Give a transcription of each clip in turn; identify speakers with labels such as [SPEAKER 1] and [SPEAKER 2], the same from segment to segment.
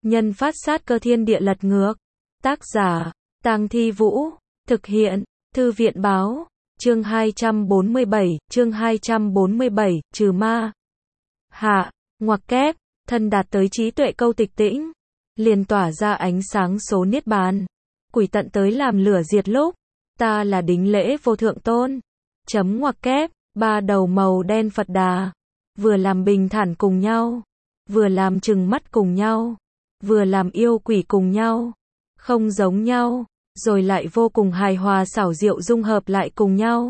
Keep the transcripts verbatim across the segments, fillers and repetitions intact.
[SPEAKER 1] Nhân phát sát cơ thiên địa lật ngược. Tác giả, Tang Thi Vũ. Thực hiện, Thư viện báo. Chương hai trăm bốn mươi bảy, chương hai trăm bốn mươi bảy, trừ ma. Hạ, ngoặc kép, thân đạt tới trí tuệ câu tịch tĩnh. Liền tỏa ra ánh sáng số niết bàn. Quỷ tận tới làm lửa diệt lúc. Ta là đính lễ vô thượng tôn. Chấm ngoặc kép, ba đầu màu đen Phật Đà. Vừa làm bình thản cùng nhau. Vừa làm trừng mắt cùng nhau. Vừa làm yêu quỷ cùng nhau. Không giống nhau. Rồi lại vô cùng hài hòa xảo diệu dung hợp lại cùng nhau.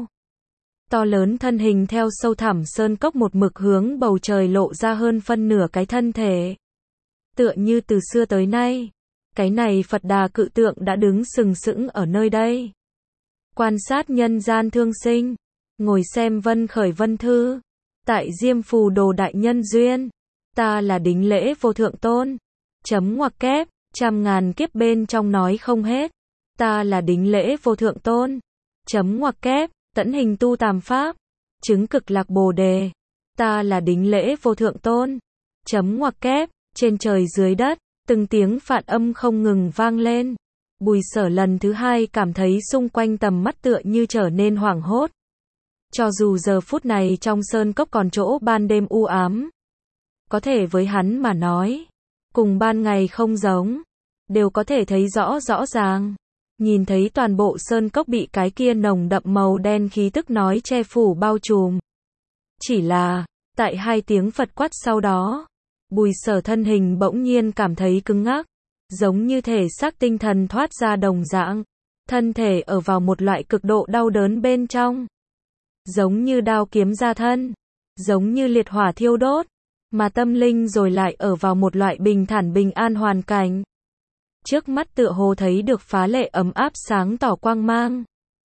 [SPEAKER 1] To lớn thân hình theo sâu thẳm sơn cốc một mực hướng bầu trời lộ ra hơn phân nửa cái thân thể. Tựa như từ xưa tới nay, cái này Phật Đà cự tượng đã đứng sừng sững ở nơi đây. Quan sát nhân gian thương sinh, ngồi xem vân khởi vân thư, tại Diêm Phù Đồ đại nhân duyên, ta là đính lễ vô thượng tôn. Chấm ngoặc kép, trăm ngàn kiếp bên trong nói không hết. Ta là đính lễ vô thượng tôn. Chấm ngoặc kép, tẫn hình tu tàm pháp. Chứng cực lạc bồ đề. Ta là đính lễ vô thượng tôn. Chấm ngoặc kép, trên trời dưới đất, từng tiếng phạn âm không ngừng vang lên. Bùi Sở lần thứ hai cảm thấy xung quanh tầm mắt tựa như trở nên hoảng hốt. Cho dù giờ phút này trong sơn cốc còn chỗ ban đêm u ám. Có thể với hắn mà nói, cùng ban ngày không giống, đều có thể thấy rõ rõ ràng. Nhìn thấy toàn bộ sơn cốc bị cái kia nồng đậm màu đen khí tức nói che phủ bao trùm. Chỉ là, tại hai tiếng Phật quát sau đó, Bùi Sở thân hình bỗng nhiên cảm thấy cứng ngắc, giống như thể xác tinh thần thoát ra đồng dạng, thân thể ở vào một loại cực độ đau đớn bên trong. Giống như đao kiếm ra thân, giống như liệt hỏa thiêu đốt, mà tâm linh rồi lại ở vào một loại bình thản bình an hoàn cảnh. Trước mắt tựa hồ thấy được phá lệ ấm áp sáng tỏ quang mang.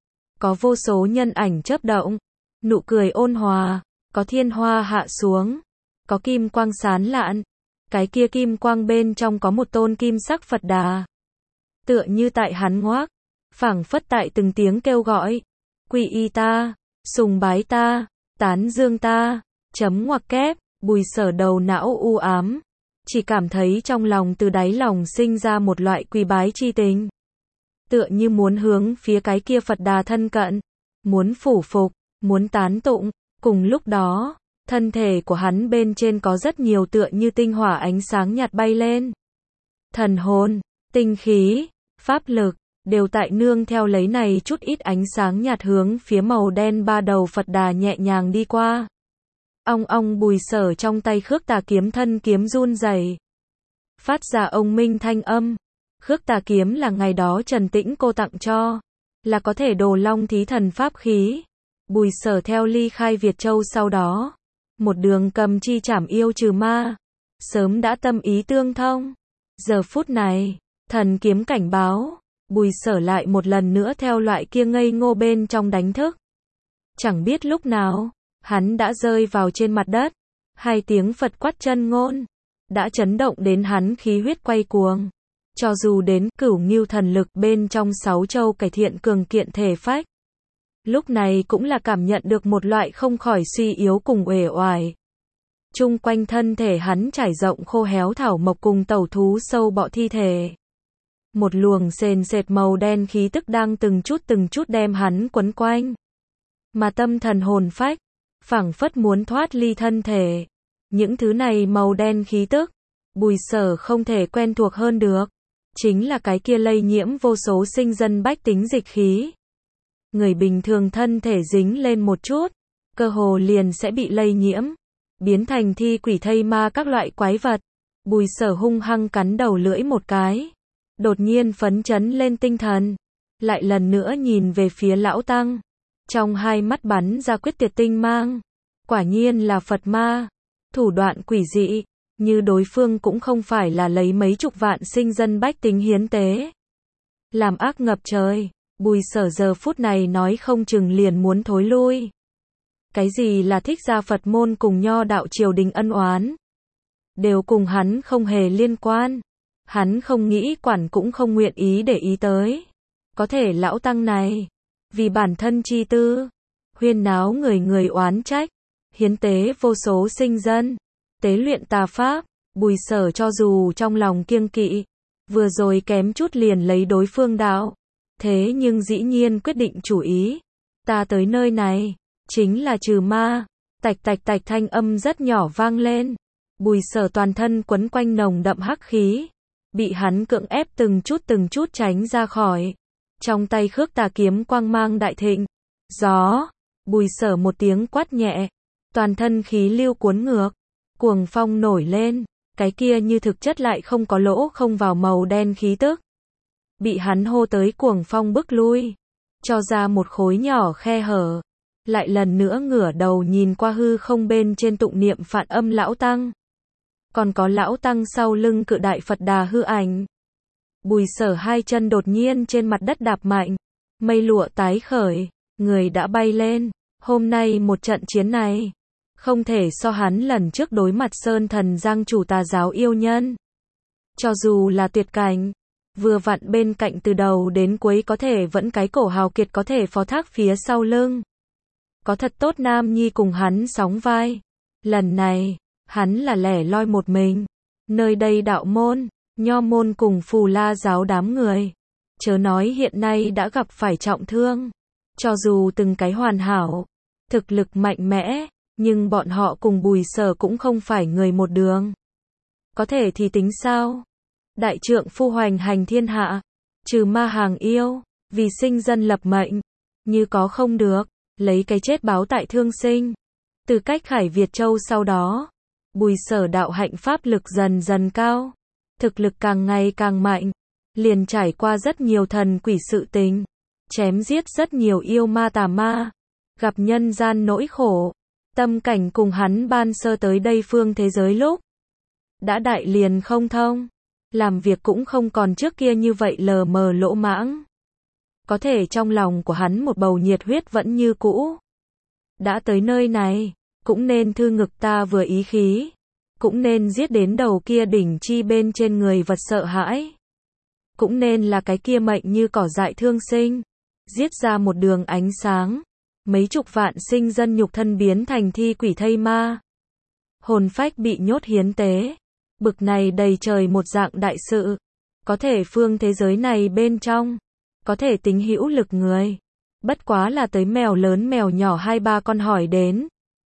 [SPEAKER 1] Có vô số nhân ảnh chớp động, nụ cười ôn hòa, có thiên hoa hạ xuống, có kim quang sán lạn. Cái kia kim quang bên trong có một tôn kim sắc Phật Đà. Tựa như tại hắn ngoác, phảng phất tại từng tiếng kêu gọi. Quy y ta, sùng bái ta, tán dương ta, chấm ngoặc kép, Bùi Sở đầu não u ám. Chỉ cảm thấy trong lòng từ đáy lòng sinh ra một loại quy bái chi tình. Tựa như muốn hướng phía cái kia Phật Đà thân cận, muốn phủ phục, muốn tán tụng. Cùng lúc đó, thân thể của hắn bên trên có rất nhiều tựa như tinh hỏa ánh sáng nhạt bay lên. Thần hồn, tinh khí, pháp lực, đều tại nương theo lấy này chút ít ánh sáng nhạt hướng phía màu đen ba đầu Phật Đà nhẹ nhàng đi qua. Ong ong Bùi Sở trong tay Khước Tà kiếm thân kiếm run rẩy, phát ra ông minh thanh âm. Khước Tà kiếm là ngày đó Trần Tĩnh cô tặng cho, là có thể đồ long thí thần pháp khí. Bùi Sở theo ly khai Việt Châu sau đó, một đường cầm chi trảm yêu trừ ma, sớm đã tâm ý tương thông. Giờ phút này, thần kiếm cảnh báo, Bùi Sở lại một lần nữa theo loại kia ngây ngô bên trong đánh thức. Chẳng biết lúc nào, hắn đã rơi vào trên mặt đất. Hai tiếng Phật quát chân ngôn đã chấn động đến hắn khí huyết quay cuồng. Cho dù đến cửu ngưu thần lực bên trong sáu châu cải thiện cường kiện thể phách, lúc này cũng là cảm nhận được một loại không khỏi suy yếu cùng uể oải. Chung quanh thân thể hắn trải rộng khô héo thảo mộc cùng tẩu thú sâu bọ thi thể. Một luồng sền sệt màu đen khí tức đang từng chút từng chút đem hắn quấn quanh. Mà tâm thần hồn phách, phảng phất muốn thoát ly thân thể. Những thứ này màu đen khí tức, Bùi Sở không thể quen thuộc hơn được. Chính là cái kia lây nhiễm vô số sinh dân bách tính dịch khí. Người bình thường thân thể dính lên một chút, cơ hồ liền sẽ bị lây nhiễm, biến thành thi quỷ thây ma các loại quái vật. Bùi Sở hung hăng cắn đầu lưỡi một cái, đột nhiên phấn chấn lên tinh thần, lại lần nữa nhìn về phía lão tăng, trong hai mắt bắn ra quyết tuyệt tinh mang. Quả nhiên là Phật ma, thủ đoạn quỷ dị, như đối phương cũng không phải là lấy mấy chục vạn sinh dân bách tính hiến tế, làm ác ngập trời. Bùi Sở giờ phút này nói không chừng liền muốn thối lui. Cái gì là thích gia Phật môn cùng nho đạo triều đình ân oán, đều cùng hắn không hề liên quan. Hắn không nghĩ quản cũng không nguyện ý để ý tới. Có thể lão tăng này, vì bản thân chi tư, huyên náo người người oán trách, hiến tế vô số sinh dân, tế luyện tà pháp, Bùi Sở cho dù trong lòng kiêng kỵ, vừa rồi kém chút liền lấy đối phương đạo. Thế nhưng dĩ nhiên quyết định chủ ý. Ta tới nơi này, chính là trừ ma. Tạch tạch tạch thanh âm rất nhỏ vang lên. Bùi Sở toàn thân quấn quanh nồng đậm hắc khí. Bị hắn cưỡng ép từng chút từng chút tránh ra khỏi. Trong tay khước tà kiếm quang mang đại thịnh. Gió. Bùi Sở một tiếng quát nhẹ. Toàn thân khí lưu cuốn ngược. Cuồng phong nổi lên. Cái kia như thực chất lại không có lỗ không vào màu đen khí tức. Bị hắn hô tới cuồng phong bức lui. Cho ra một khối nhỏ khe hở. Lại lần nữa ngửa đầu nhìn qua hư không bên trên tụng niệm Phạn Âm lão tăng. Còn có lão tăng sau lưng cự đại Phật Đà hư ảnh. Bùi Sở hai chân đột nhiên trên mặt đất đạp mạnh. Mây lụa tái khởi. Người đã bay lên. Hôm nay một trận chiến này. Không thể so hắn lần trước đối mặt Sơn Thần Giang chủ tà giáo yêu nhân. Cho dù là tuyệt cảnh. Vừa vặn bên cạnh từ đầu đến cuối có thể vẫn cái cổ hào kiệt có thể phó thác phía sau lưng. Có thật tốt nam nhi cùng hắn sóng vai. Lần này, hắn là lẻ loi một mình. Nơi đây đạo môn, nho môn cùng Phù La giáo đám người. Chớ nói hiện nay đã gặp phải trọng thương. Cho dù từng cái hoàn hảo, thực lực mạnh mẽ, nhưng bọn họ cùng Bùi Sở cũng không phải người một đường. Có thể thì tính sao? Đại trượng phu hoành hành thiên hạ, trừ ma hàng yêu, vì sinh dân lập mệnh, như có không được, lấy cái chết báo tại thương sinh. Từ cách Khải Việt Châu sau đó, Bùi Sở đạo hạnh pháp lực dần dần cao, thực lực càng ngày càng mạnh, liền trải qua rất nhiều thần quỷ sự tình, chém giết rất nhiều yêu ma tà ma, gặp nhân gian nỗi khổ, tâm cảnh cùng hắn ban sơ tới đây phương thế giới lúc đã đại liền không thông. Làm việc cũng không còn trước kia như vậy lờ mờ lỗ mãng. Có thể trong lòng của hắn một bầu nhiệt huyết vẫn như cũ. Đã tới nơi này, cũng nên thư ngực ta vừa ý khí. Cũng nên giết đến đầu kia đỉnh chi bên trên người vật sợ hãi. Cũng nên là cái kia mệnh như cỏ dại thương sinh. Giết ra một đường ánh sáng. Mấy chục vạn sinh dân nhục thân biến thành thi quỷ thây ma. Hồn phách bị nhốt hiến tế. Bực này đầy trời một dạng đại sự. Có thể phương thế giới này bên trong. Có thể tính hữu lực người. Bất quá là tới mèo lớn mèo nhỏ hai ba con hỏi đến.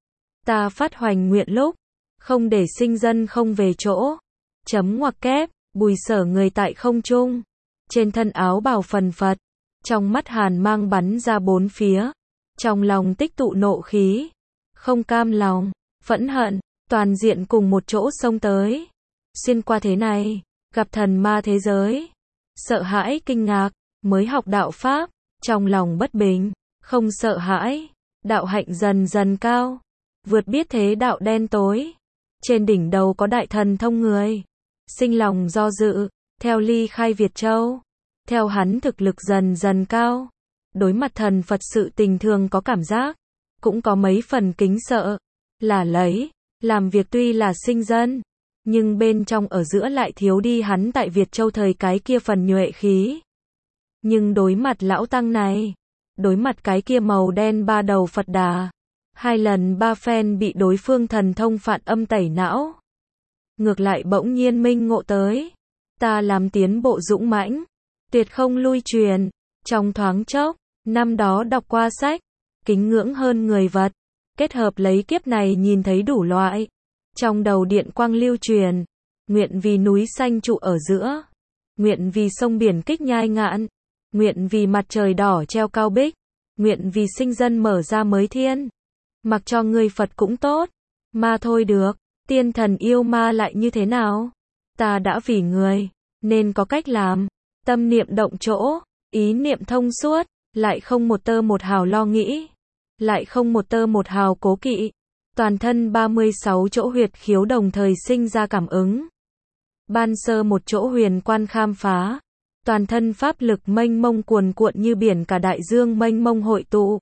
[SPEAKER 1] Ta phát hoành nguyện lúc. Không để sinh dân không về chỗ. Chấm ngoặc kép. Bùi Sở người tại không trung. Trên thân áo bào phần phật. Trong mắt hàn mang bắn ra bốn phía. Trong lòng tích tụ nộ khí. Không cam lòng. Phẫn hận. Toàn diện cùng một chỗ xông tới. Xuyên qua thế này, gặp thần ma thế giới, sợ hãi kinh ngạc, mới học đạo Pháp, trong lòng bất bình, không sợ hãi, đạo hạnh dần dần cao, vượt biết thế đạo đen tối, trên đỉnh đầu có đại thần thông người, sinh lòng do dự, theo ly khai Việt Châu, theo hắn thực lực dần dần cao, đối mặt thần Phật sự tình thường có cảm giác, cũng có mấy phần kính sợ, là lấy, làm việc tuy là sinh dân. Nhưng bên trong ở giữa lại thiếu đi hắn tại Việt Châu thời cái kia phần nhuệ khí. Nhưng đối mặt lão tăng này, đối mặt cái kia màu đen ba đầu Phật Đà, hai lần ba phen bị đối phương thần thông Phạn Âm tẩy não. Ngược lại bỗng nhiên minh ngộ tới, ta làm tiến bộ dũng mãnh, tuyệt không lui truyền, trong thoáng chốc, năm đó đọc qua sách, kính ngưỡng hơn người vật, kết hợp lấy kiếp này nhìn thấy đủ loại. Trong đầu điện quang lưu truyền, nguyện vì núi xanh trụ ở giữa, nguyện vì sông biển kích nhai ngạn, nguyện vì mặt trời đỏ treo cao bích, nguyện vì sinh dân mở ra mới thiên. Mặc cho người Phật cũng tốt, ma thôi được, tiên thần yêu ma lại như thế nào? Ta đã vì người, nên có cách làm, tâm niệm động chỗ, ý niệm thông suốt, lại không một tơ một hào lo nghĩ, lại không một tơ một hào cố kỵ. Toàn thân ba mươi sáu chỗ huyệt khiếu đồng thời sinh ra cảm ứng. Ban sơ một chỗ huyền quan khám phá. Toàn thân pháp lực mênh mông cuồn cuộn như biển cả đại dương mênh mông hội tụ.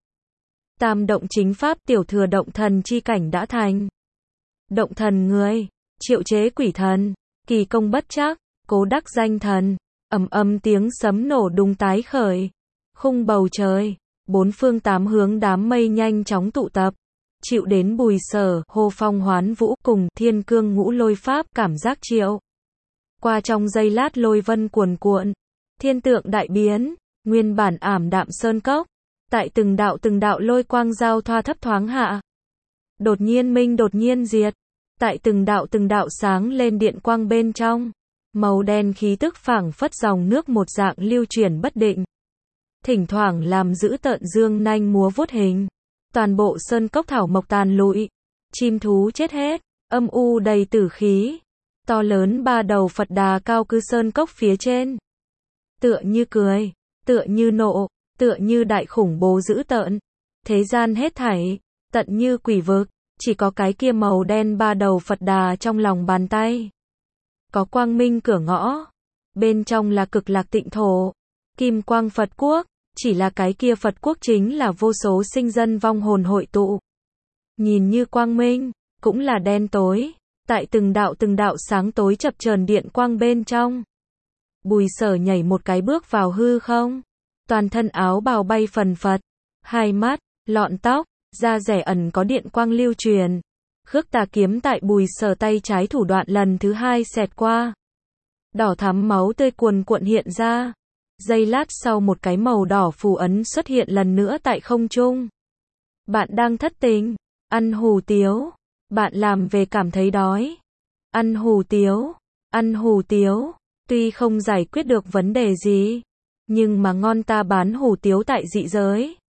[SPEAKER 1] Tam động chính pháp tiểu thừa động thần chi cảnh đã thành. Động thần người, triệu chế quỷ thần, kỳ công bất trắc, cố đắc danh thần. Ầm ầm tiếng sấm nổ đùng tái khởi. Khung bầu trời, bốn phương tám hướng đám mây nhanh chóng tụ tập. chịu đến Bùi Sở, hô phong hoán vũ cùng thiên cương ngũ lôi pháp cảm giác triệu. Qua trong giây lát lôi vân cuồn cuộn, thiên tượng đại biến, nguyên bản ảm đạm sơn cốc, tại từng đạo từng đạo lôi quang giao thoa thấp thoáng hạ. Đột nhiên minh đột nhiên diệt, tại từng đạo từng đạo sáng lên điện quang bên trong, màu đen khí tức phảng phất dòng nước một dạng lưu chuyển bất định. Thỉnh thoảng làm giữ tợn dương nanh múa vuốt hình. Toàn bộ sơn cốc thảo mộc tàn lụi, chim thú chết hết, âm u đầy tử khí. To lớn ba đầu Phật Đà cao cư sơn cốc phía trên. Tựa như cười, tựa như nộ, tựa như đại khủng bố dữ tợn. Thế gian hết thảy, tận như quỷ vực, chỉ có cái kia màu đen ba đầu Phật Đà trong lòng bàn tay. Có quang minh cửa ngõ, bên trong là cực lạc tịnh thổ, kim quang Phật quốc, chỉ là cái kia Phật quốc chính là vô số sinh dân vong hồn hội tụ. Nhìn như quang minh, cũng là đen tối, tại từng đạo từng đạo sáng tối chập chờn điện quang bên trong. Bùi Sở nhảy một cái bước vào hư không, toàn thân áo bào bay phần phật, hai mắt, lọn tóc, da rẻ ẩn có điện quang lưu truyền. Khước tà kiếm tại Bùi Sở tay trái thủ đoạn lần thứ hai xẹt qua. Đỏ thắm máu tươi cuồn cuộn hiện ra. Giây lát sau một cái màu đỏ phù ấn xuất hiện lần nữa tại không trung. Bạn đang thất tình, ăn hủ tiếu, bạn làm về cảm thấy đói. Ăn hủ tiếu, ăn hủ tiếu, tuy không giải quyết được vấn đề gì, nhưng mà ngon ta bán hủ tiếu tại dị giới.